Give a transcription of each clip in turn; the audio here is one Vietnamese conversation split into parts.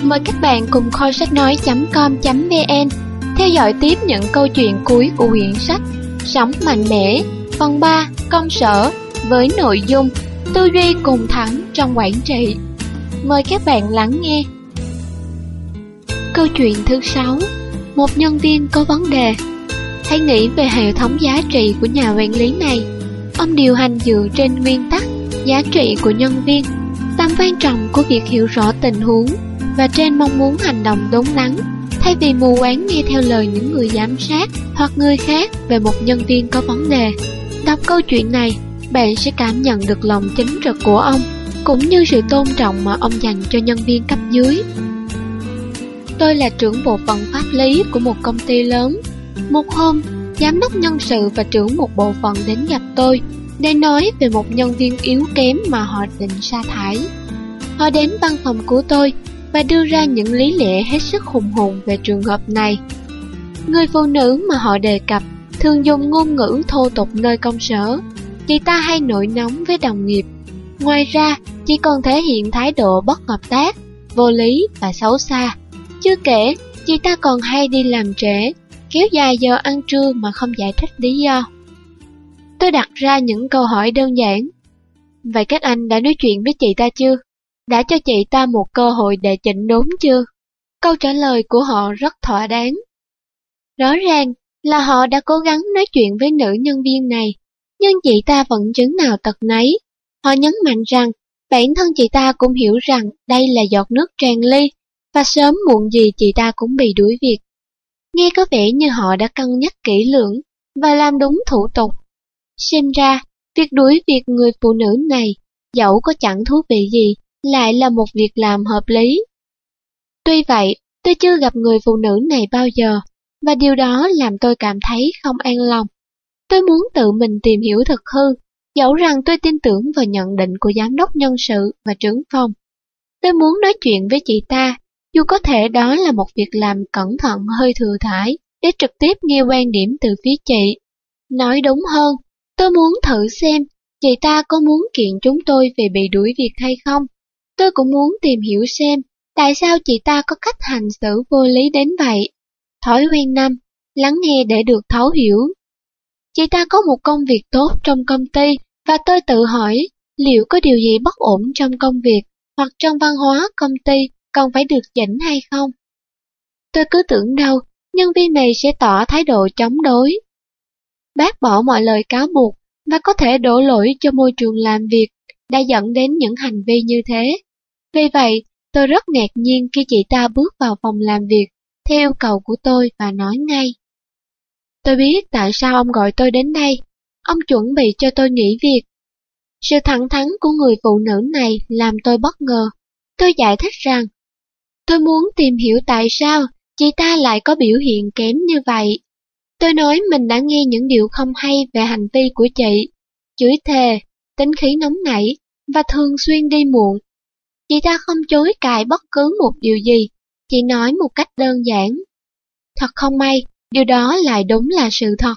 Mời các bạn cùng kho sách nói.com.vn theo dõi tiếp những câu chuyện cuối của quyển sách Sống mạnh mẽ phần 3 công sở với nội dung tư duy cùng thắng trong quản trị. Mời các bạn lắng nghe. Câu chuyện thứ 6. Một nhân viên có vấn đề. Hãy nghĩ về hệ thống giá trị của nhà quản lý này. Ông điều hành dựa trên nguyên tắc giá trị của nhân viên, tầm quan trọng của việc hiểu rõ tình huống và trên mong muốn hành động đúng đắn, thay vì mù quáng nghe theo lời những người giám sát hoặc người khác về một nhân viên có vấn đề. Đọc câu chuyện này, bạn sẽ cảm nhận được lòng chính trực của ông, cũng như sự tôn trọng mà ông dành cho nhân viên cấp dưới. Tôi là trưởng bộ phận pháp lý của một công ty lớn. Một hôm, giám đốc nhân sự và trưởng một bộ phận đến gặp tôi để nói về một nhân viên yếu kém mà họ định sa thải. Họ đến văn phòng của tôi và đưa ra những lý lẽ hết sức hùng hồn về trường hợp này. Người phụ nữ mà họ đề cập thường dùng ngôn ngữ thô tục nơi công sở. Chị ta hay nổi nóng với đồng nghiệp. Ngoài ra, chị còn thể hiện thái độ bất hợp tác, vô lý và xấu xa. Chưa kể, chị ta còn hay đi làm trễ, kéo dài giờ ăn trưa mà không giải thích lý do. Tôi đặt ra những câu hỏi đơn giản. Vậy các anh đã nói chuyện với chị ta chưa? Đã cho chị ta một cơ hội để chỉnh đốn chưa? Câu trả lời của họ rất thỏa đáng. Rõ ràng là họ đã cố gắng nói chuyện với nữ nhân viên này, nhưng chị ta vẫn chứng nào tật nấy. Họ nhấn mạnh rằng bản thân chị ta cũng hiểu rằng đây là giọt nước tràn ly, và sớm muộn gì chị ta cũng bị đuổi việc. Nghe có vẻ như họ đã cân nhắc kỹ lưỡng và làm đúng thủ tục. Xem ra, việc đuổi việc người phụ nữ này, dẫu có chẳng thú vị gì, lại là một việc làm hợp lý. Tuy vậy, tôi chưa gặp người phụ nữ này bao giờ, và điều đó làm tôi cảm thấy không an lòng. Tôi muốn tự mình tìm hiểu thực hư, dẫu rằng tôi tin tưởng vào nhận định của giám đốc nhân sự và trưởng phòng. Tôi muốn nói chuyện với chị ta, dù có thể đó là một việc làm cẩn thận hơi thừa thãi, để trực tiếp nghe quan điểm từ phía chị. Nói đúng hơn, tôi muốn thử xem chị ta có muốn kiện chúng tôi về bị đuổi việc hay không. Tôi cũng muốn tìm hiểu xem tại sao chị ta có cách hành xử vô lý đến vậy. Thói quen 5. Lắng nghe để được thấu hiểu. Chị ta có một công việc tốt trong công ty, và tôi tự hỏi liệu có điều gì bất ổn trong công việc hoặc trong văn hóa công ty cần phải được chỉnh hay không. Tôi cứ tưởng đâu nhân viên này sẽ tỏ thái độ chống đối, bác bỏ mọi lời cáo buộc và có thể đổ lỗi cho môi trường làm việc đã dẫn đến những hành vi như thế. Vì vậy, tôi rất ngạc nhiên khi chị ta bước vào phòng làm việc theo yêu cầu của tôi và nói ngay. Tôi biết tại sao ông gọi tôi đến đây. Ông chuẩn bị cho tôi nghỉ việc. Sự thẳng thắn của người phụ nữ này làm tôi bất ngờ. Tôi giải thích rằng, tôi muốn tìm hiểu tại sao chị ta lại có biểu hiện kém như vậy. Tôi nói mình đã nghe những điều không hay về hành vi của chị, chửi thề, tính khí nóng nảy và thường xuyên đi muộn. Chị ta không chối cãi bất cứ một điều gì, chỉ nói một cách đơn giản. Thật không may, điều đó lại đúng là sự thật.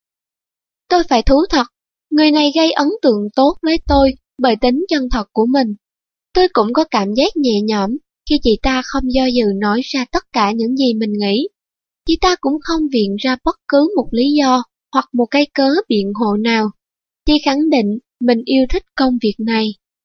Tôi phải thú thật, người này gây ấn tượng tốt với tôi bởi tính chân thật của mình. Tôi cũng có cảm giác nhẹ nhõm khi chị ta không do dự nói ra tất cả những gì mình nghĩ. Chị ta cũng không viện ra bất cứ một lý do hoặc một cái cớ biện hộ nào. Chị khẳng định mình yêu thích công việc này.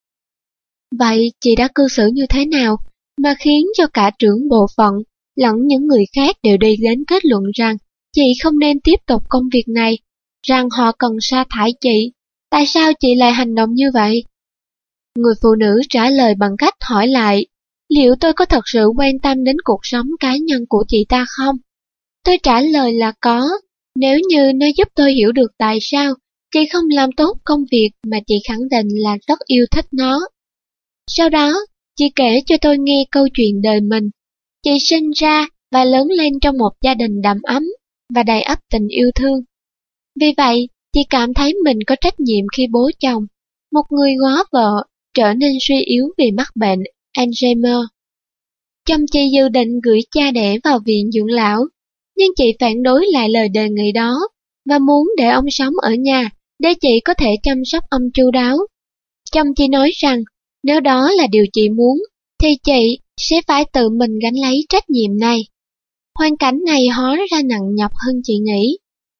Vậy chị đã cư xử như thế nào mà khiến cho cả trưởng bộ phận lẫn những người khác đều đi đến kết luận rằng chị không nên tiếp tục công việc này, rằng họ cần sa thải chị? Tại sao chị lại hành động như vậy? Người phụ nữ trả lời bằng cách hỏi lại, liệu tôi có thật sự quan tâm đến cuộc sống cá nhân của chị ta không? Tôi trả lời là có, nếu như nó giúp tôi hiểu được tại sao chị không làm tốt công việc mà chị khẳng định là rất yêu thích nó. Sau đó, chị kể cho tôi nghe câu chuyện đời mình. Chị sinh ra và lớn lên trong một gia đình đầm ấm và đầy ắp tình yêu thương. Vì vậy, chị cảm thấy mình có trách nhiệm khi bố chồng, một người góa vợ, trở nên suy yếu vì mắc bệnh Alzheimer. Chồng chị dự định gửi cha đẻ vào viện dưỡng lão, nhưng chị phản đối lại lời đề nghị đó và muốn để ông sống ở nhà để chị có thể chăm sóc ông chu đáo. Chồng chị nói rằng nếu đó là điều chị muốn, thì chị sẽ phải tự mình gánh lấy trách nhiệm này. Hoàn cảnh này hóa ra nặng nhọc hơn chị nghĩ.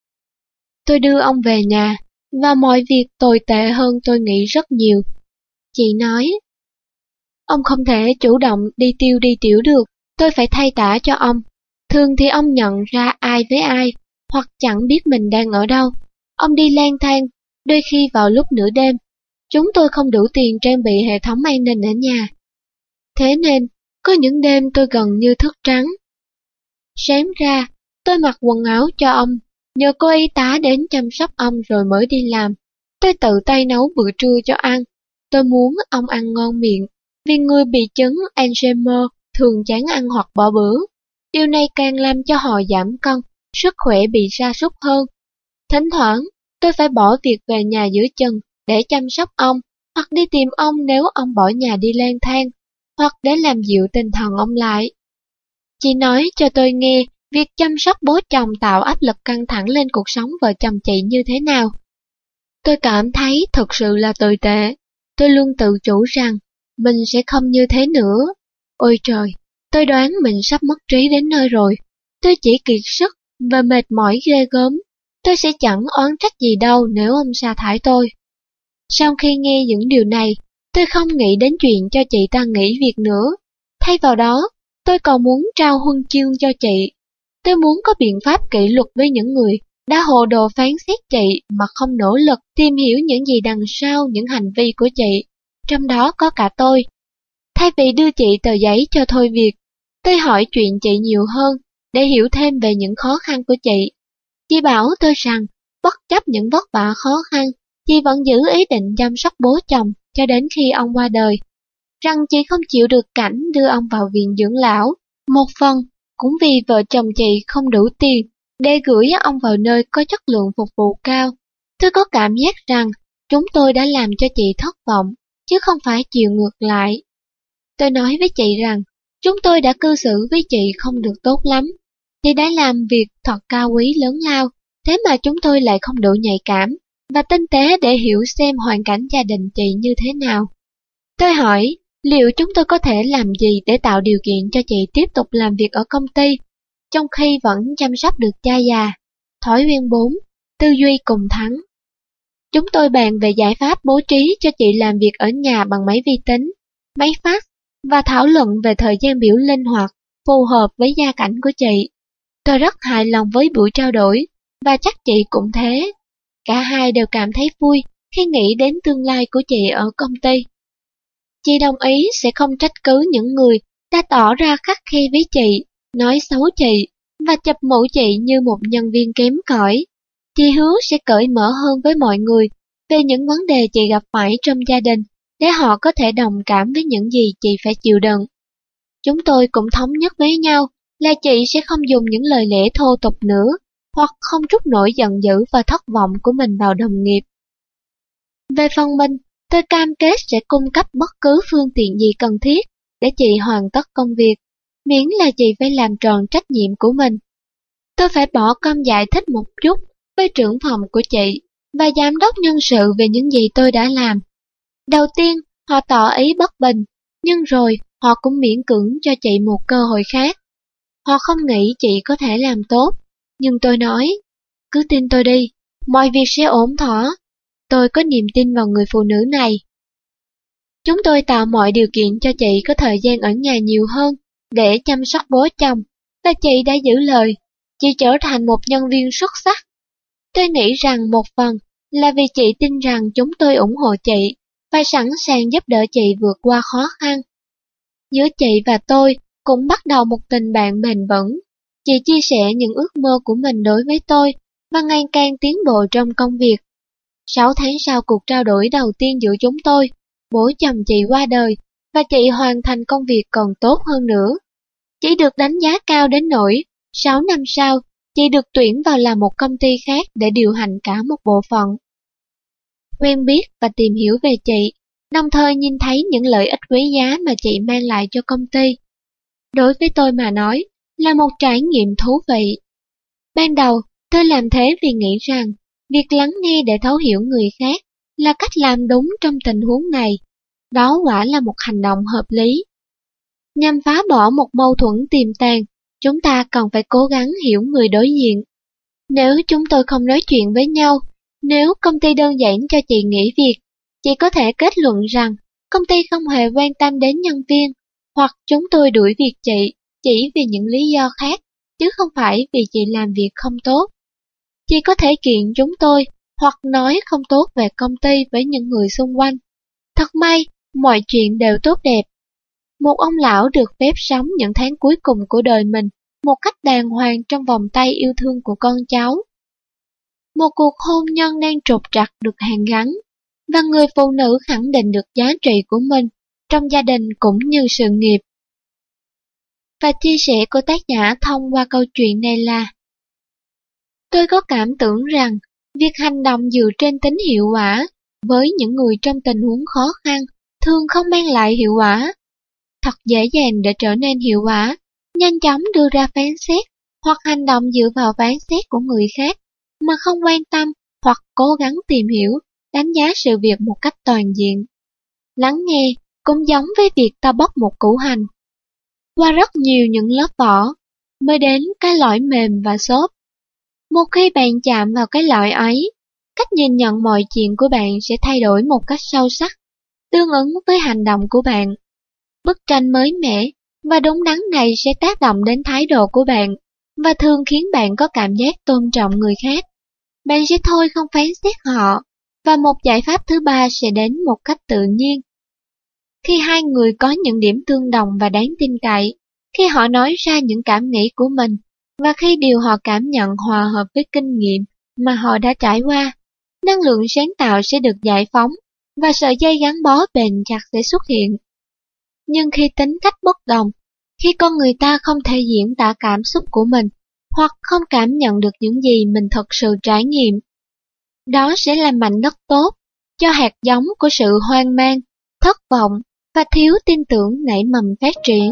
Tôi đưa ông về nhà, và mọi việc tồi tệ hơn tôi nghĩ rất nhiều. Chị nói, ông không thể chủ động đi tiêu đi tiểu được, tôi phải thay tả cho ông. Thường thì ông nhận ra ai với ai, hoặc chẳng biết mình đang ở đâu. Ông đi lang thang, đôi khi vào lúc nửa đêm. Chúng tôi không đủ tiền trang bị hệ thống an ninh ở nhà. Thế nên, có những đêm tôi gần như thức trắng. Sáng ra, tôi mặc quần áo cho ông, nhờ cô y tá đến chăm sóc ông rồi mới đi làm. Tôi tự tay nấu bữa trưa cho ăn. Tôi muốn ông ăn ngon miệng, vì người bị chứng Alzheimer thường chán ăn hoặc bỏ bữa. Điều này càng làm cho họ giảm cân, sức khỏe bị sa sút hơn. Thỉnh thoảng, tôi phải bỏ việc về nhà giữa chừng để chăm sóc ông, hoặc đi tìm ông nếu ông bỏ nhà đi lang thang, hoặc để làm dịu tinh thần ông lại. Chị nói cho tôi nghe việc chăm sóc bố chồng tạo áp lực căng thẳng lên cuộc sống vợ chồng chị như thế nào. Tôi cảm thấy thực sự là tồi tệ. Tôi luôn tự chủ rằng mình sẽ không như thế nữa. Ôi trời, tôi đoán mình sắp mất trí đến nơi rồi. Tôi chỉ kiệt sức và mệt mỏi ghê gớm. Tôi sẽ chẳng oán trách gì đâu nếu ông sa thải tôi. Sau khi nghe những điều này, tôi không nghĩ đến chuyện cho chị ta nghỉ việc nữa. Thay vào đó, tôi còn muốn trao huân chương cho chị. Tôi muốn có biện pháp kỷ luật với những người đã hồ đồ phán xét chị mà không nỗ lực tìm hiểu những gì đằng sau những hành vi của chị, trong đó có cả tôi. Thay vì đưa chị tờ giấy cho thôi việc, tôi hỏi chuyện chị nhiều hơn để hiểu thêm về những khó khăn của chị. Chị bảo tôi rằng, bất chấp những vất vả khó khăn, chị vẫn giữ ý định chăm sóc bố chồng cho đến khi ông qua đời. Rằng chị không chịu được cảnh đưa ông vào viện dưỡng lão, một phần cũng vì vợ chồng chị không đủ tiền để gửi ông vào nơi có chất lượng phục vụ cao. Tôi có cảm giác rằng chúng tôi đã làm cho chị thất vọng, chứ không phải chiều ngược lại. Tôi nói với chị rằng, chúng tôi đã cư xử với chị không được tốt lắm. Chị đã làm việc thật cao quý lớn lao, thế mà chúng tôi lại không đủ nhạy cảm và tinh tế để hiểu xem hoàn cảnh gia đình chị như thế nào. Tôi hỏi, liệu chúng tôi có thể làm gì để tạo điều kiện cho chị tiếp tục làm việc ở công ty, trong khi vẫn chăm sóc được cha già? Thói quen 4, tư duy cùng thắng. Chúng tôi bàn về giải pháp bố trí cho chị làm việc ở nhà bằng máy vi tính, máy fax và thảo luận về thời gian biểu linh hoạt, phù hợp với gia cảnh của chị. Tôi rất hài lòng với buổi trao đổi, và chắc chị cũng thế. Cả hai đều cảm thấy vui khi nghĩ đến tương lai của chị ở công ty. Chị đồng ý sẽ không trách cứ những người đã tỏ ra khắt khe với chị, nói xấu chị và chụp mũ chị như một nhân viên kém cỏi. Chị hứa sẽ cởi mở hơn với mọi người về những vấn đề chị gặp phải trong gia đình, để họ có thể đồng cảm với những gì chị phải chịu đựng. Chúng tôi cũng thống nhất với nhau là chị sẽ không dùng những lời lẽ thô tục nữa, hoặc không trút nỗi giận dữ và thất vọng của mình vào đồng nghiệp. Về phần mình, tôi cam kết sẽ cung cấp bất cứ phương tiện gì cần thiết để chị hoàn tất công việc, miễn là chị phải làm tròn trách nhiệm của mình. Tôi phải bỏ công giải thích một chút với trưởng phòng của chị và giám đốc nhân sự về những gì tôi đã làm. Đầu tiên, họ tỏ ý bất bình, nhưng rồi họ cũng miễn cưỡng cho chị một cơ hội khác. Họ không nghĩ chị có thể làm tốt, nhưng tôi nói, cứ tin tôi đi, mọi việc sẽ ổn thỏa. Tôi có niềm tin vào người phụ nữ này. Chúng tôi tạo mọi điều kiện cho chị có thời gian ở nhà nhiều hơn để chăm sóc bố chồng, và chị đã giữ lời. Chị trở thành một nhân viên xuất sắc. Tôi nghĩ rằng một phần là vì chị tin rằng chúng tôi ủng hộ chị và sẵn sàng giúp đỡ chị vượt qua khó khăn. Giữa chị và tôi cũng bắt đầu một tình bạn bền vững. Chị chia sẻ những ước mơ của mình đối với tôi và ngày càng tiến bộ trong công việc. 6 tháng sau cuộc trao đổi đầu tiên giữa chúng tôi, bố chồng chị qua đời và chị hoàn thành công việc còn tốt hơn nữa. Chị được đánh giá cao đến nỗi 6 năm sau, chị được tuyển vào làm một công ty khác để điều hành cả một bộ phận. Quen biết và tìm hiểu về chị, đồng thời nhìn thấy những lợi ích quý giá mà chị mang lại cho công ty. Đối với tôi mà nói, là một trải nghiệm thú vị. Ban đầu, tôi làm thế vì nghĩ rằng, việc lắng nghe để thấu hiểu người khác là cách làm đúng trong tình huống này. Đó quả là một hành động hợp lý. Nhằm phá bỏ một mâu thuẫn tiềm tàng, chúng ta cần phải cố gắng hiểu người đối diện. Nếu chúng tôi không nói chuyện với nhau, nếu công ty đơn giản cho chị nghỉ việc, chị có thể kết luận rằng công ty không hề quan tâm đến nhân viên, hoặc chúng tôi đuổi việc chị chỉ vì những lý do khác, chứ không phải vì chị làm việc không tốt. Chị có thể kiện chúng tôi, hoặc nói không tốt về công ty với những người xung quanh. Thật may, mọi chuyện đều tốt đẹp. Một ông lão được phép sống những tháng cuối cùng của đời mình một cách đàng hoàng trong vòng tay yêu thương của con cháu. Một cuộc hôn nhân đang trục trặc được hàn gắn, và người phụ nữ khẳng định được giá trị của mình trong gia đình cũng như sự nghiệp. Và chia sẻ của tác giả thông qua câu chuyện này là: tôi có cảm tưởng rằng việc hành động dựa trên tính hiệu quả với những người trong tình huống khó khăn thường không mang lại hiệu quả. Thật dễ dàng để trở nên hiệu quả, nhanh chóng đưa ra phán xét hoặc hành động dựa vào phán xét của người khác mà không quan tâm hoặc cố gắng tìm hiểu, đánh giá sự việc một cách toàn diện. Lắng nghe cũng giống với việc ta bóc một củ hành. Qua rất nhiều những lớp vỏ, mới đến cái lõi mềm và xốp. Một khi bạn chạm vào cái lõi ấy, cách nhìn nhận mọi chuyện của bạn sẽ thay đổi một cách sâu sắc, tương ứng với hành động của bạn. Bức tranh mới mẻ và đúng đắn này sẽ tác động đến thái độ của bạn và thường khiến bạn có cảm giác tôn trọng người khác. Bạn sẽ thôi không phán xét họ, và một giải pháp thứ ba sẽ đến một cách tự nhiên. Khi hai người có những điểm tương đồng và đáng tin cậy, khi họ nói ra những cảm nghĩ của mình, và khi điều họ cảm nhận hòa hợp với kinh nghiệm mà họ đã trải qua, năng lượng sáng tạo sẽ được giải phóng và sợi dây gắn bó bền chặt sẽ xuất hiện. Nhưng khi tính cách bất đồng, khi con người ta không thể diễn tả cảm xúc của mình, hoặc không cảm nhận được những gì mình thật sự trải nghiệm, đó sẽ là mảnh đất tốt cho hạt giống của sự hoang mang, thất vọng và thiếu tin tưởng nảy mầm phát triển.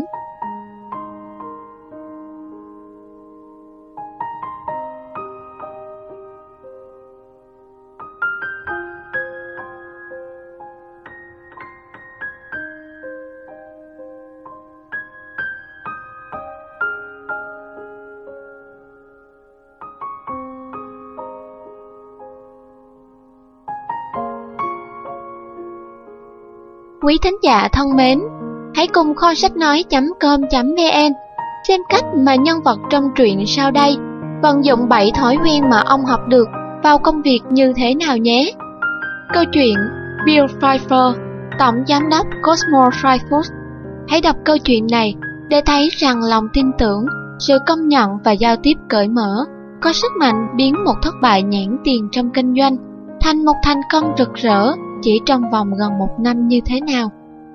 Quý thính giả thân mến, hãy cùng kho sách nói.com.vn xem cách mà nhân vật trong truyện sau đây vận dụng 7 thói quen mà ông học được vào công việc như thế nào nhé. Câu chuyện Bill Pfeiffer, tổng giám đốc Cosmo Fry Foods. Hãy đọc câu chuyện này để thấy rằng lòng tin tưởng, sự công nhận và giao tiếp cởi mở có sức mạnh biến một thất bại nhãn tiền trong kinh doanh thành một thành công rực rỡ chỉ trong vòng gần 1 năm như thế nào.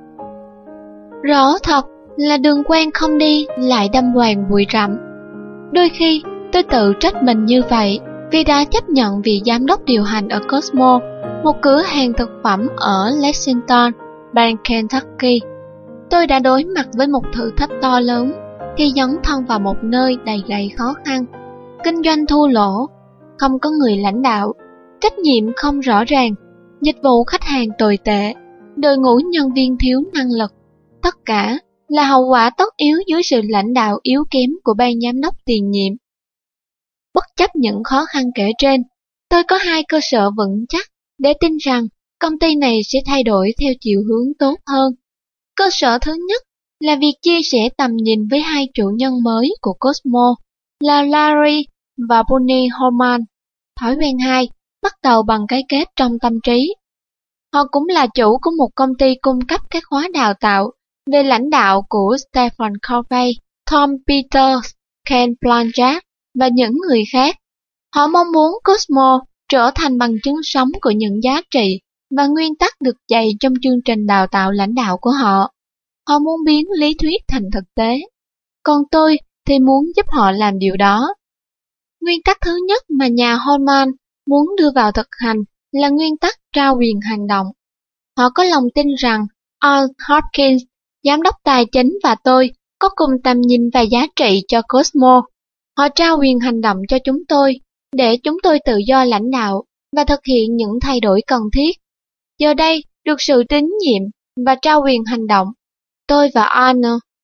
Rõ thật là đường quen không đi lại đâm hoàng bụi rậm. Đôi khi tôi tự trách mình như vậy vì đã chấp nhận vị giám đốc điều hành ở Cosmo, một cửa hàng thực phẩm ở Lexington, bang Kentucky. Tôi đã đối mặt với một thử thách to lớn khi dấn thân vào một nơi đầy rẫy khó khăn, kinh doanh thua lỗ, không có người lãnh đạo, trách nhiệm không rõ ràng, dịch vụ khách hàng tồi tệ, đội ngũ nhân viên thiếu năng lực. Tất cả là hậu quả tất yếu dưới sự lãnh đạo yếu kém của ban giám đốc tiền nhiệm. Bất chấp những khó khăn kể trên, tôi có 2 cơ sở vững chắc để tin rằng công ty này sẽ thay đổi theo chiều hướng tốt hơn. Cơ sở thứ nhất là việc chia sẻ tầm nhìn với 2 chủ nhân mới của Cosmo là Larry và Bonnie Holman. Thói quen 2 bắt đầu bằng cái kết trong tâm trí. Họ cũng là chủ của một công ty cung cấp các khóa đào tạo về lãnh đạo của Stephen Covey, Tom Peters, Ken Blanchard và những người khác. Họ mong muốn Cosmo trở thành bằng chứng sống của những giá trị và nguyên tắc được dạy trong chương trình đào tạo lãnh đạo của họ. Họ muốn biến lý thuyết thành thực tế. Còn tôi thì muốn giúp họ làm điều đó. Nguyên tắc thứ nhất mà nhà Holman muốn đưa vào thực hành là nguyên tắc trao quyền hành động. Họ có lòng tin rằng Al Hopkins, giám đốc tài chính và tôi có cùng tầm nhìn và giá trị cho Cosmo. Họ trao quyền hành động cho chúng tôi, để chúng tôi tự do lãnh đạo và thực hiện những thay đổi cần thiết. Giờ đây, được sự tín nhiệm và trao quyền hành động, tôi và Arne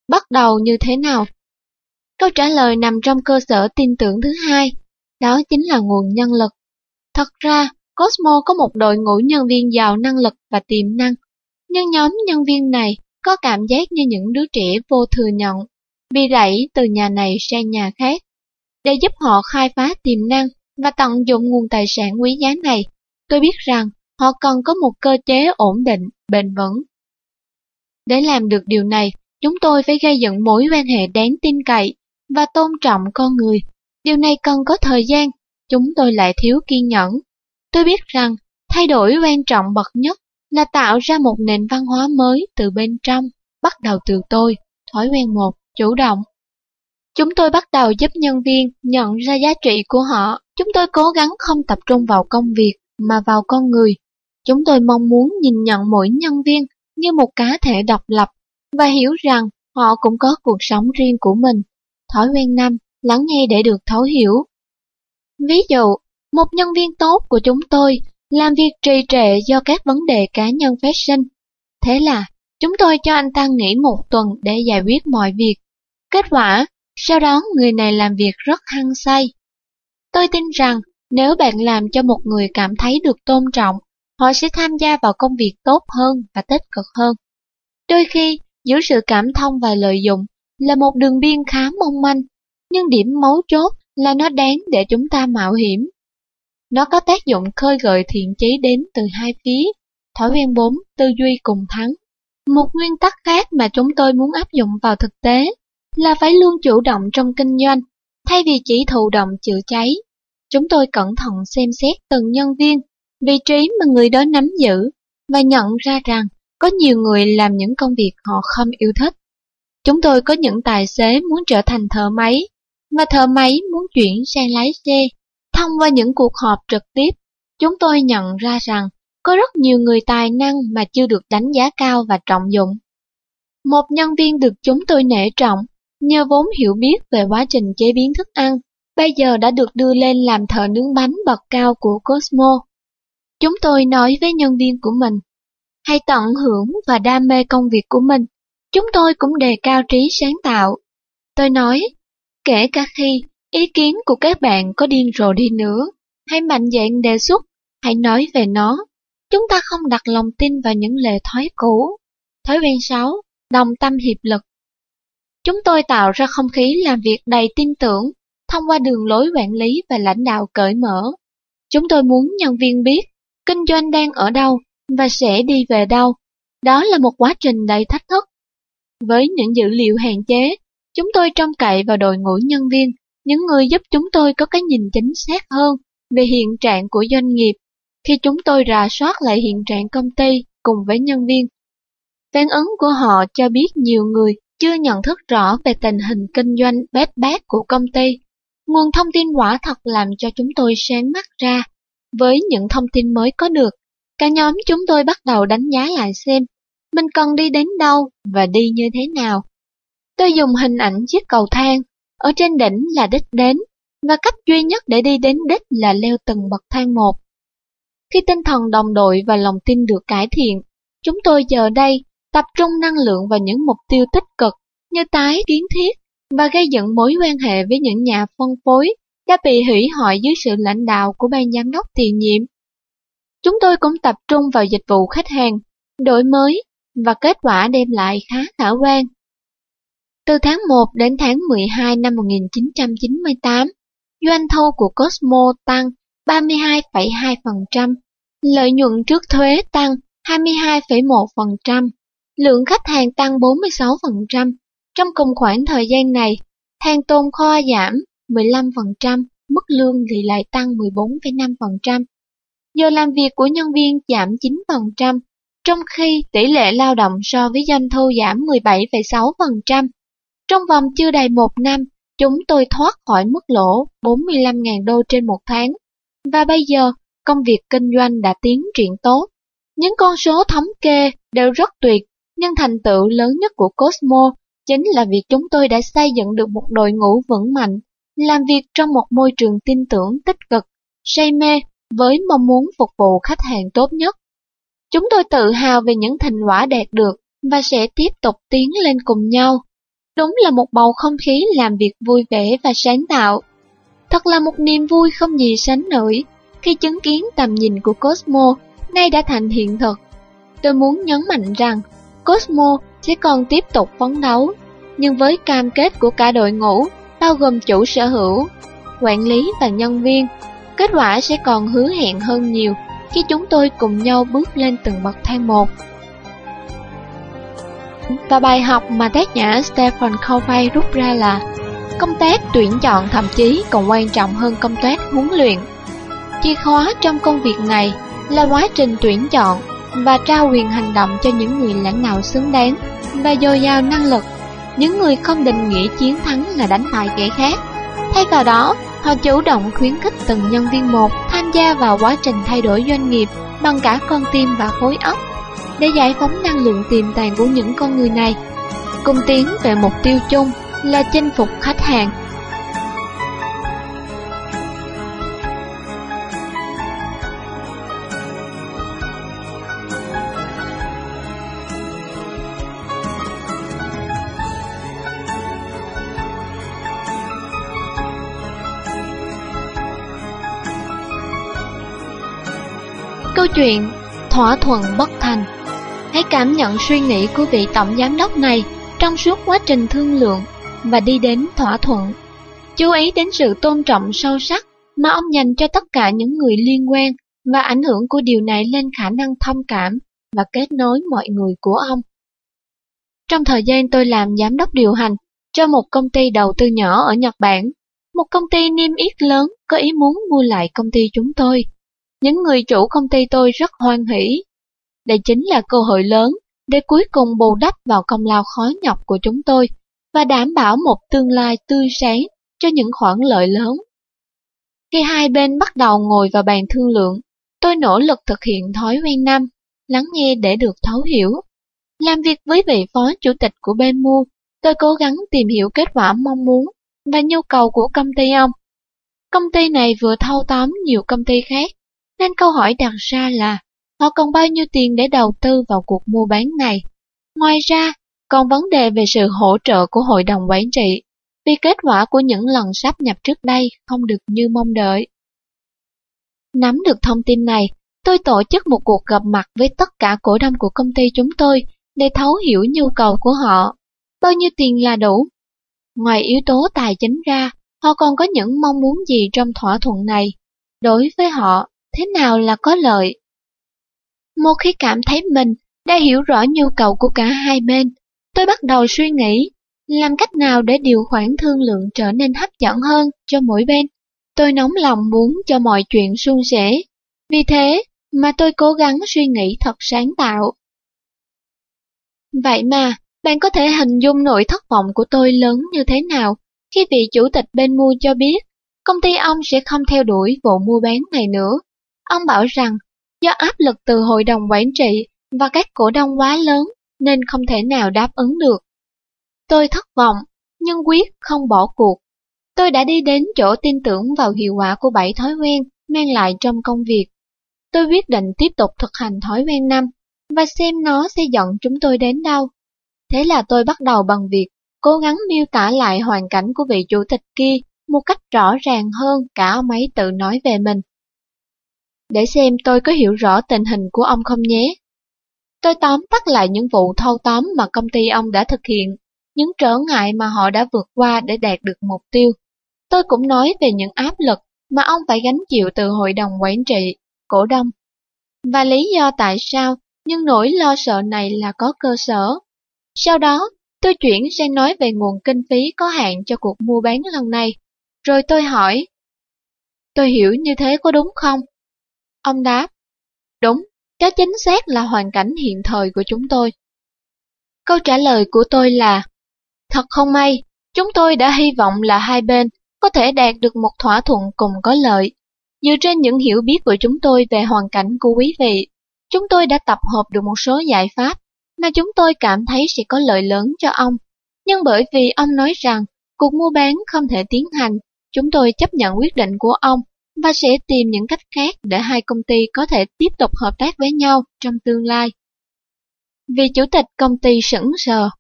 bắt đầu như thế nào? Câu trả lời nằm trong cơ sở tin tưởng thứ hai, đó chính là nguồn nhân lực. Thật ra, Cosmo có một đội ngũ nhân viên giàu năng lực và tiềm năng, nhưng nhóm nhân viên này có cảm giác như những đứa trẻ vô thừa nhận, bị đẩy từ nhà này sang nhà khác. Để giúp họ khai phá tiềm năng và tận dụng nguồn tài sản quý giá này, tôi biết rằng họ cần có một cơ chế ổn định, bền vững. Để làm được điều này, chúng tôi phải gây dựng mối quan hệ đáng tin cậy và tôn trọng con người. Điều này cần có thời gian, chúng tôi lại thiếu kiên nhẫn. Tôi biết rằng thay đổi quan trọng bậc nhất là tạo ra một nền văn hóa mới từ bên trong, bắt đầu từ tôi. Thói quen 1, chủ động. Chúng tôi bắt đầu giúp nhân viên nhận ra giá trị của họ. Chúng tôi cố gắng không tập trung vào công việc mà vào con người. Chúng tôi mong muốn nhìn nhận mỗi nhân viên như một cá thể độc lập và hiểu rằng họ cũng có cuộc sống riêng của mình. Thói quen 5, lắng nghe để được thấu hiểu. Ví dụ, một nhân viên tốt của chúng tôi làm việc trì trệ do các vấn đề cá nhân phát sinh. Thế là, chúng tôi cho anh ta nghỉ một tuần để giải quyết mọi việc. Kết quả, sau đó người này làm việc rất hăng say. Tôi tin rằng nếu bạn làm cho một người cảm thấy được tôn trọng, họ sẽ tham gia vào công việc tốt hơn và tích cực hơn. Đôi khi, giữa sự cảm thông và lợi dụng là một đường biên khá mong manh, nhưng điểm mấu chốt là nó đáng để chúng ta mạo hiểm. Nó có tác dụng khơi gợi thiện chí đến từ hai phía. Thói quen 4, tư duy cùng thắng. Một nguyên tắc khác mà chúng tôi muốn áp dụng vào thực tế là phải luôn chủ động trong kinh doanh, thay vì chỉ thụ động chữa cháy. Chúng tôi cẩn thận xem xét từng nhân viên, vị trí mà người đó nắm giữ, và nhận ra rằng có nhiều người làm những công việc họ không yêu thích. Chúng tôi có những tài xế muốn trở thành thợ máy, và thợ máy muốn chuyển sang lái xe. Thông qua những cuộc họp trực tiếp, chúng tôi nhận ra rằng có rất nhiều người tài năng mà chưa được đánh giá cao và trọng dụng. Một nhân viên được chúng tôi nể trọng, nhờ vốn hiểu biết về quá trình chế biến thức ăn, bây giờ đã được đưa lên làm thợ nướng bánh bậc cao của Cosmo. Chúng tôi nói với nhân viên của mình, hãy tận hưởng và đam mê công việc của mình. Chúng tôi cũng đề cao trí sáng tạo. Tôi nói, kể cả khi ý kiến của các bạn có điên rồ đi nữa, hãy mạnh dạn đề xuất, hãy nói về nó. Chúng ta không đặt lòng tin vào những lề thói cũ. Thói quen 6, đồng tâm hiệp lực. Chúng tôi tạo ra không khí làm việc đầy tin tưởng, thông qua đường lối quản lý và lãnh đạo cởi mở. Chúng tôi muốn nhân viên biết kinh doanh đang ở đâu và sẽ đi về đâu. Đó là một quá trình đầy thách thức. Với những dữ liệu hạn chế, chúng tôi trông cậy vào đội ngũ nhân viên, những người giúp chúng tôi có cái nhìn chính xác hơn về hiện trạng của doanh nghiệp khi chúng tôi rà soát lại hiện trạng công ty cùng với nhân viên. Phản ứng của họ cho biết nhiều người chưa nhận thức rõ về tình hình kinh doanh bết bát của công ty. Nguồn thông tin quả thật làm cho chúng tôi sáng mắt ra. Với những thông tin mới có được, cả nhóm chúng tôi bắt đầu đánh giá lại xem mình cần đi đến đâu và đi như thế nào. Tôi dùng hình ảnh chiếc cầu thang, ở trên đỉnh là đích đến, và cách duy nhất để đi đến đích là leo từng bậc thang một. Khi tinh thần đồng đội và lòng tin được cải thiện, chúng tôi giờ đây tập trung năng lượng vào những mục tiêu tích cực như tái kiến thiết và gây dựng mối quan hệ với những nhà phân phối đã bị hủy hoại dưới sự lãnh đạo của ban giám đốc tiền nhiệm. Chúng tôi cũng tập trung vào dịch vụ khách hàng, đổi mới và kết quả đem lại khá khả quan. Từ tháng 1 đến tháng 12 năm 1998, doanh thu của Cosmo tăng 32,2%, lợi nhuận trước thuế tăng 22,1%, lượng khách hàng tăng 46%. Trong cùng khoảng thời gian này, hàng tồn kho giảm 15%, mức lương thì lại tăng 14,5%. Giờ làm việc của nhân viên giảm 9%, trong khi tỷ lệ lao động so với doanh thu giảm 17,6%. Trong vòng chưa đầy một năm, chúng tôi thoát khỏi mức lỗ 45.000 đô trên một tháng. Và bây giờ, công việc kinh doanh đã tiến triển tốt. Những con số thống kê đều rất tuyệt, nhưng thành tựu lớn nhất của Cosmo chính là việc chúng tôi đã xây dựng được một đội ngũ vững mạnh, làm việc trong một môi trường tin tưởng tích cực, say mê với mong muốn phục vụ khách hàng tốt nhất. Chúng tôi tự hào về những thành quả đạt được và sẽ tiếp tục tiến lên cùng nhau. Đúng là một bầu không khí làm việc vui vẻ và sáng tạo. Thật là một niềm vui không gì sánh nổi khi chứng kiến tầm nhìn của Cosmo nay đã thành hiện thực. Tôi muốn nhấn mạnh rằng Cosmo sẽ còn tiếp tục phấn đấu, nhưng với cam kết của cả đội ngũ, bao gồm chủ sở hữu, quản lý và nhân viên, kết quả sẽ còn hứa hẹn hơn nhiều khi chúng tôi cùng nhau bước lên từng bậc thang một. Và bài học mà tác giả Stephen Covey rút ra là công tác tuyển chọn thậm chí còn quan trọng hơn công tác huấn luyện. Chìa khóa trong công việc này là quá trình tuyển chọn và trao quyền hành động cho những người lãnh đạo xứng đáng và dồi dào năng lực, những người không định nghĩa chiến thắng là đánh bại kẻ khác. Thay vào đó, họ chủ động khuyến khích từng nhân viên một tham gia vào quá trình thay đổi doanh nghiệp bằng cả con tim và khối óc, để giải phóng năng lượng tiềm tàng của những con người này, cùng tiến về mục tiêu chung là chinh phục khách hàng. Câu chuyện thỏa thuận bất thành. Hãy cảm nhận suy nghĩ của vị tổng giám đốc này trong suốt quá trình thương lượng và đi đến thỏa thuận. Chú ý đến sự tôn trọng sâu sắc mà ông dành cho tất cả những người liên quan và ảnh hưởng của điều này lên khả năng thông cảm và kết nối mọi người của ông. Trong thời gian tôi làm giám đốc điều hành cho một công ty đầu tư nhỏ ở Nhật Bản, một công ty niêm yết lớn có ý muốn mua lại công ty chúng tôi. Những người chủ công ty tôi rất hoan hỉ. Đây chính là cơ hội lớn để cuối cùng bù đắp vào công lao khó nhọc của chúng tôi và đảm bảo một tương lai tươi sáng cho những khoản lợi lớn. Khi hai bên bắt đầu ngồi vào bàn thương lượng, tôi nỗ lực thực hiện thói quen 5, lắng nghe để được thấu hiểu. Làm việc với vị phó chủ tịch của bên mua, tôi cố gắng tìm hiểu kết quả mong muốn và nhu cầu của công ty ông. Công ty này vừa thâu tóm nhiều công ty khác, nên câu hỏi đặt ra là họ còn bao nhiêu tiền để đầu tư vào cuộc mua bán này. Ngoài ra, còn vấn đề về sự hỗ trợ của hội đồng quản trị, vì kết quả của những lần sáp nhập trước đây không được như mong đợi. Nắm được thông tin này, tôi tổ chức một cuộc gặp mặt với tất cả cổ đông của công ty chúng tôi để thấu hiểu nhu cầu của họ. Bao nhiêu tiền là đủ? Ngoài yếu tố tài chính ra, họ còn có những mong muốn gì trong thỏa thuận này? Đối với họ, thế nào là có lợi? Một khi cảm thấy mình đã hiểu rõ nhu cầu của cả hai bên, tôi bắt đầu suy nghĩ làm cách nào để điều khoản thương lượng trở nên hấp dẫn hơn cho mỗi bên. Tôi nóng lòng muốn cho mọi chuyện suôn sẻ, vì thế mà tôi cố gắng suy nghĩ thật sáng tạo. Vậy mà, bạn có thể hình dung nỗi thất vọng của tôi lớn như thế nào khi vị chủ tịch bên mua cho biết công ty ông sẽ không theo đuổi vụ mua bán này nữa. Ông bảo rằng do áp lực từ hội đồng quản trị và các cổ đông quá lớn nên không thể nào đáp ứng được. Tôi thất vọng, nhưng quyết không bỏ cuộc. Tôi đã đi đến chỗ tin tưởng vào hiệu quả của 7 thói quen mang lại trong công việc. Tôi quyết định tiếp tục thực hành thói quen 5 và xem nó sẽ dẫn chúng tôi đến đâu. Thế là tôi bắt đầu bằng việc cố gắng miêu tả lại hoàn cảnh của vị chủ tịch kia một cách rõ ràng hơn cả ông ấy tự nói về mình. Để xem tôi có hiểu rõ tình hình của ông không nhé. Tôi tóm tắt lại những vụ thâu tóm mà công ty ông đã thực hiện, những trở ngại mà họ đã vượt qua để đạt được mục tiêu. Tôi cũng nói về những áp lực mà ông phải gánh chịu từ hội đồng quản trị, cổ đông. Và lý do tại sao nhưng nỗi lo sợ này là có cơ sở. Sau đó, tôi chuyển sang nói về nguồn kinh phí có hạn cho cuộc mua bán lần này. Rồi tôi hỏi, tôi hiểu như thế có đúng không? Ông đáp, đúng, đó chính xác là hoàn cảnh hiện thời của chúng tôi. Câu trả lời của tôi là, thật không may, chúng tôi đã hy vọng là hai bên có thể đạt được một thỏa thuận cùng có lợi. Dựa trên những hiểu biết của chúng tôi về hoàn cảnh của quý vị, chúng tôi đã tập hợp được một số giải pháp mà chúng tôi cảm thấy sẽ có lợi lớn cho ông. Nhưng bởi vì ông nói rằng cuộc mua bán không thể tiến hành, chúng tôi chấp nhận quyết định của ông và sẽ tìm những cách khác để hai công ty có thể tiếp tục hợp tác với nhau trong tương lai. Vị chủ tịch công ty sững sờ.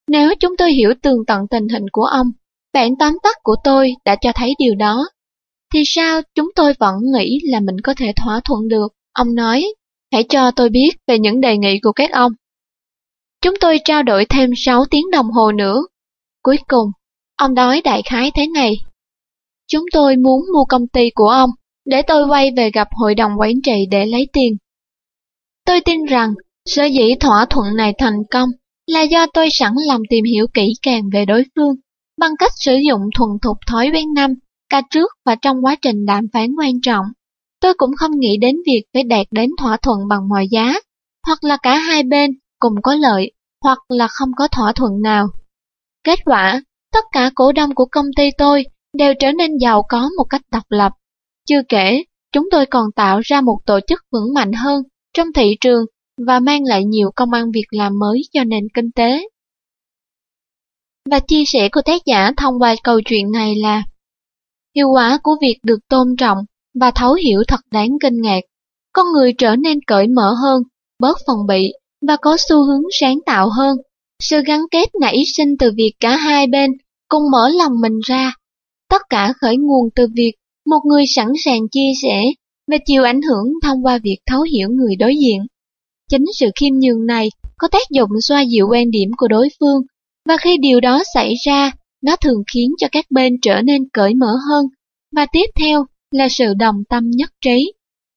Nếu chúng tôi hiểu tường tận tình hình của ông, bản tóm tắt của tôi đã cho thấy điều đó, thì sao chúng tôi vẫn nghĩ là mình có thể thỏa thuận được? Ông nói, hãy cho tôi biết về những đề nghị của các ông. Chúng tôi trao đổi thêm 6 tiếng đồng hồ nữa. Cuối cùng, ông nói đại khái thế này. Chúng tôi muốn mua công ty của ông, để tôi quay về gặp hội đồng quản trị để lấy tiền. Tôi tin rằng, sở dĩ thỏa thuận này thành công là do tôi sẵn lòng tìm hiểu kỹ càng về đối phương, bằng cách sử dụng thuần thục thói quen năm, cả trước và trong quá trình đàm phán quan trọng. Tôi cũng không nghĩ đến việc phải đạt đến thỏa thuận bằng mọi giá, hoặc là cả hai bên cùng có lợi, hoặc là không có thỏa thuận nào. Kết quả, tất cả cổ đông của công ty tôi đều trở nên giàu có một cách độc lập. Chưa kể, chúng tôi còn tạo ra một tổ chức vững mạnh hơn trong thị trường và mang lại nhiều công ăn việc làm mới cho nền kinh tế. Và chia sẻ của tác giả thông qua câu chuyện này là hiệu quả của việc được tôn trọng và thấu hiểu thật đáng kinh ngạc. Con người trở nên cởi mở hơn, bớt phòng bị và có xu hướng sáng tạo hơn. Sự gắn kết nảy sinh từ việc cả hai bên cùng mở lòng mình ra. Tất cả khởi nguồn từ việc một người sẵn sàng chia sẻ và chịu ảnh hưởng thông qua việc thấu hiểu người đối diện. Chính sự khiêm nhường này có tác dụng xoa dịu quan điểm của đối phương, và khi điều đó xảy ra, nó thường khiến cho các bên trở nên cởi mở hơn, và tiếp theo là sự đồng tâm nhất trí.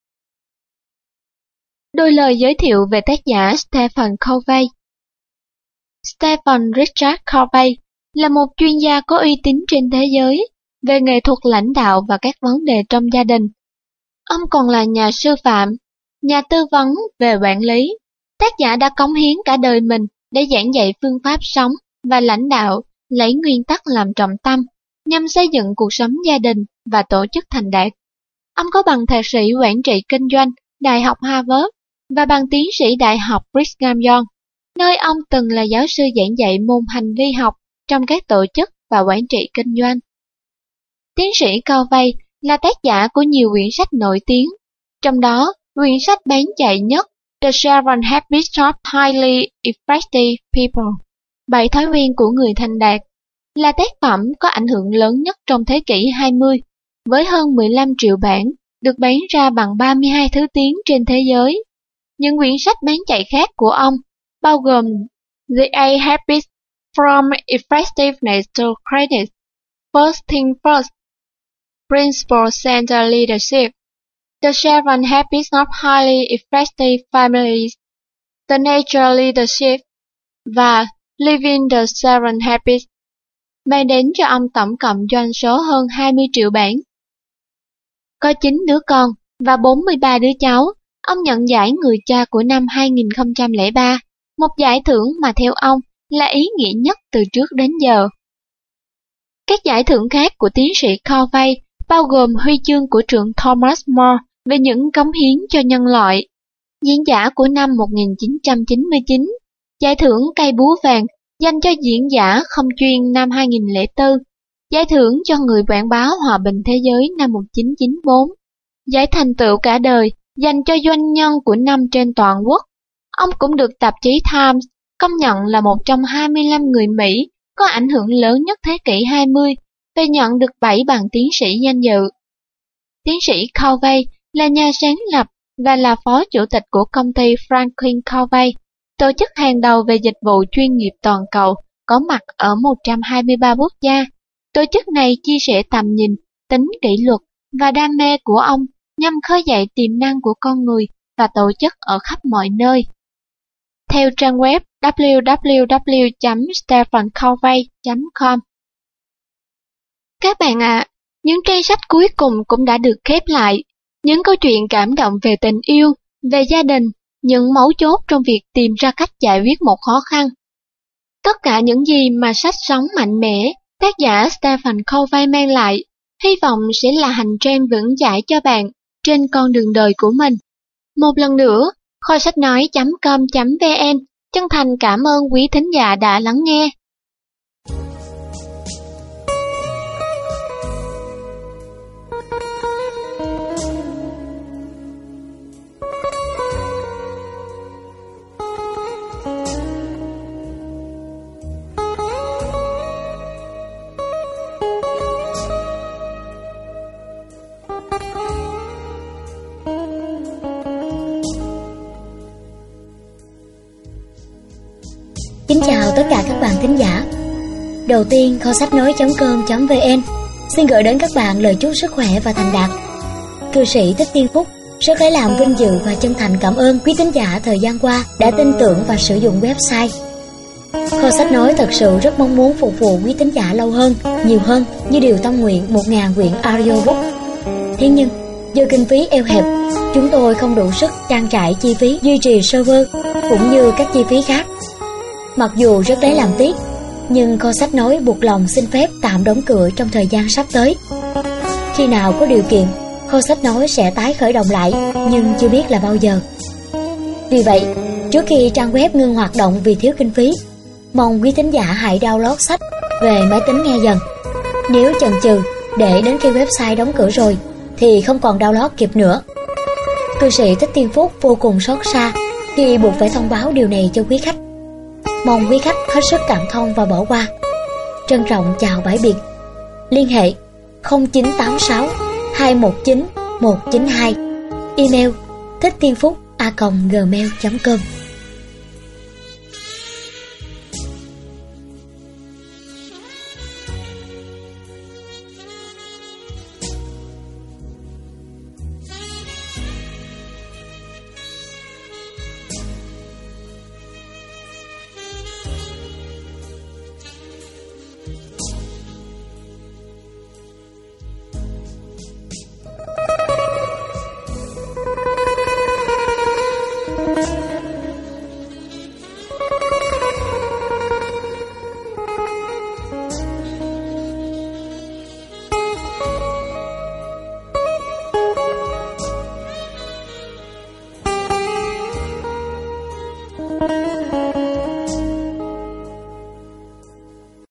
Đôi lời giới thiệu về tác giả Stephen Covey. Stephen Richard Covey là một chuyên gia có uy tín trên thế giới về nghệ thuật lãnh đạo và các vấn đề trong gia đình. Ông còn là nhà sư phạm, nhà tư vấn về quản lý. Tác giả đã cống hiến cả đời mình để giảng dạy phương pháp sống và lãnh đạo, lấy nguyên tắc làm trọng tâm, nhằm xây dựng cuộc sống gia đình và tổ chức thành đạt. Ông có bằng thạc sĩ quản trị kinh doanh Đại học Harvard và bằng tiến sĩ Đại học Brigham Young, nơi ông từng là giáo sư giảng dạy môn hành vi học trong các tổ chức và quản trị kinh doanh. Tiến sĩ Covey là tác giả của nhiều quyển sách nổi tiếng, trong đó quyển sách bán chạy nhất The 7 Habits of Highly Effective People, 7 thói quen của người thành đạt, là tác phẩm có ảnh hưởng lớn nhất trong thế kỷ 20, với hơn 15 triệu bản, được bán ra bằng 32 thứ tiếng trên thế giới. Những quyển sách bán chạy khác của ông bao gồm The 8 Habits from Effectiveness to Credit, First Thing First, Principle-Centered Leadership, The 7 Habits of Highly Effective Families, The Nature Leadership và Living the 7 Habits, mang đến cho ông tổng cộng doanh số hơn 20 triệu bản. Có 9 đứa con và 43 đứa cháu, ông nhận giải người cha của năm 2003, một giải thưởng mà theo ông là ý nghĩa nhất từ trước đến giờ. Các giải thưởng khác của tiến sĩ Covey bao gồm huy chương của trưởng Thomas More về những cống hiến cho nhân loại, diễn giả của năm 1999, giải thưởng cây búa vàng dành cho diễn giả không chuyên năm 2004, giải thưởng cho người quảng bá hòa bình thế giới năm 1994, giải thành tựu cả đời dành cho doanh nhân của năm trên toàn quốc. Ông cũng được tạp chí Times công nhận là một trong 25 người Mỹ có ảnh hưởng lớn nhất thế kỷ 20 và nhận được 7 bằng tiến sĩ danh dự. Tiến sĩ Covey là nhà sáng lập và là phó chủ tịch của công ty Franklin Covey, tổ chức hàng đầu về dịch vụ chuyên nghiệp toàn cầu, có mặt ở 123 quốc gia. Tổ chức này chia sẻ tầm nhìn, tính kỷ luật và đam mê của ông nhằm khơi dậy tiềm năng của con người và tổ chức ở khắp mọi nơi. Theo trang web www.stephencovey.com. Các bạn ạ, những trang sách cuối cùng cũng đã được khép lại. Những câu chuyện cảm động về tình yêu, về gia đình, những mấu chốt trong việc tìm ra cách giải quyết một khó khăn. Tất cả những gì mà sách sống mạnh mẽ, tác giả Stephen Covey mang lại, hy vọng sẽ là hành trang vững chãi cho bạn trên con đường đời của mình. Một lần nữa, kho sách nói.com.vn chân thành cảm ơn quý thính giả đã lắng nghe. chào tất cả các bạn thính giả. Đầu tiên, kho sách nói.com.vn xin gửi đến các bạn lời chúc sức khỏe và thành đạt. Cư sĩ Thích Tiên Phúc rất lấy làm vinh dự và chân thành cảm ơn quý thính giả thời gian qua đã tin tưởng và sử dụng website. Kho sách nói thật sự rất mong muốn phục vụ quý thính giả lâu hơn, nhiều hơn như điều tâm nguyện 1000 quyển audiobook. Thế nhưng, do kinh phí eo hẹp, chúng tôi không đủ sức trang trải chi phí duy trì server cũng như các chi phí khác. Mặc dù rất lấy làm tiếc, nhưng kho sách nói buộc lòng xin phép tạm đóng cửa trong thời gian sắp tới. Khi nào có điều kiện, kho sách nói sẽ tái khởi động lại, nhưng chưa biết là bao giờ. Vì vậy, trước khi trang web ngưng hoạt động vì thiếu kinh phí, mong quý thính giả hãy download sách về máy tính nghe dần. Nếu chần chừ để đến khi website đóng cửa rồi thì không còn download kịp nữa. Cư sĩ Thích Tiên Phúc vô cùng xót xa khi buộc phải thông báo điều này cho quý khách. Mong quý khách hết sức cảm thông và bỏ qua. Trân trọng chào bãi biệt. Liên hệ 0986 219 192. Email thittienphúc@gmail.com.